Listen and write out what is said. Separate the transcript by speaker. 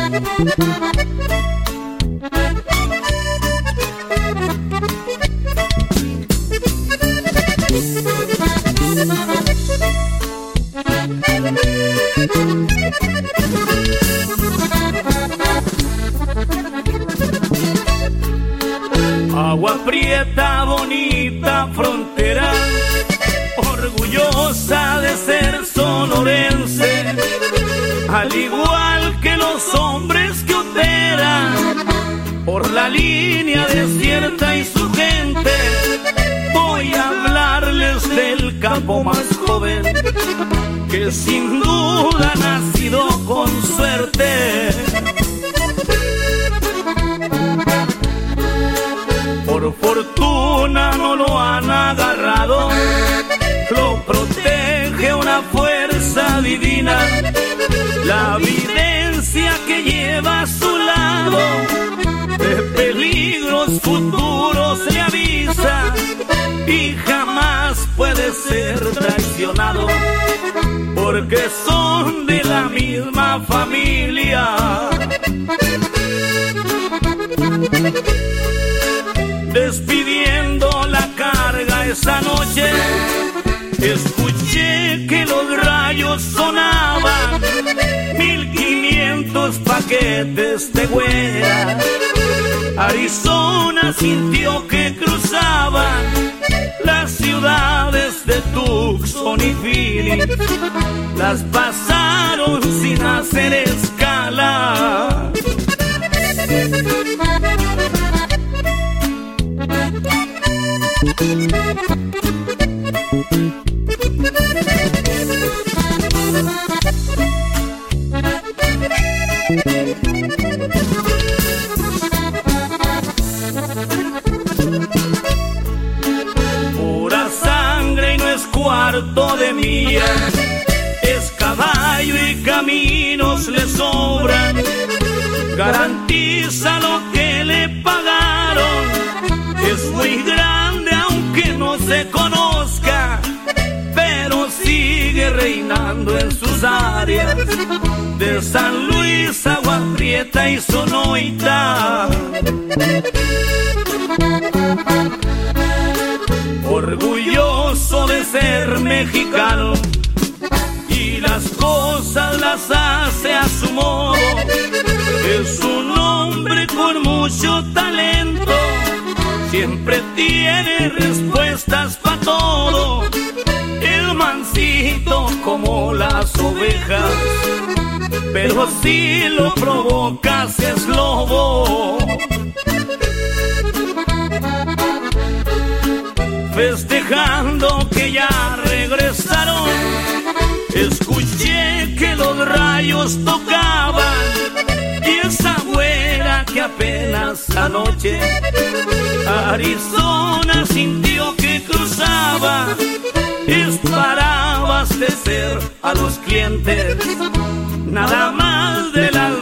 Speaker 1: Agua Prieta, bonita frontera, orgullosa de ser sonorense, al igual que los hombres que operan por la línea desierta y su gente. Voy a hablarles del campo más joven, que sin duda ha nacido con suerte. Por fortuna no lo han agarrado, lo protege una fuerza divina, la evidencia que lleva a su lado, de peligros futuros le avisa y jamás puede ser traicionado, porque son de la misma familia. Despidiendo la carga esa noche, escuché que los rayos sonaban, 1500 paquetes de güera. Arizona sintió que cruzaban las ciudades de Tucson y Phoenix, las pasaron sin hacer escala. Pura sangre y no es cuarto de milla, es caballo y caminos le sobran, garantiza lo que le pagaron, es muy grande aunque no se conozca, pero sigue reinando en sus áreas, de San Luis, Agua Prieta y Sonoita. Orgulloso de ser mexicano y las cosas las hace a su modo, es un hombre con mucho talento, siempre tiene respuestas para todo, el mansito como las ovejas, pero si lo provocas es lobo. Festejando que ya regresaron, escuché que los rayos tocaban y esa güera que apenas anoche Arizona sintió que cruzaba, es para abastecer a los clientes, nada más de las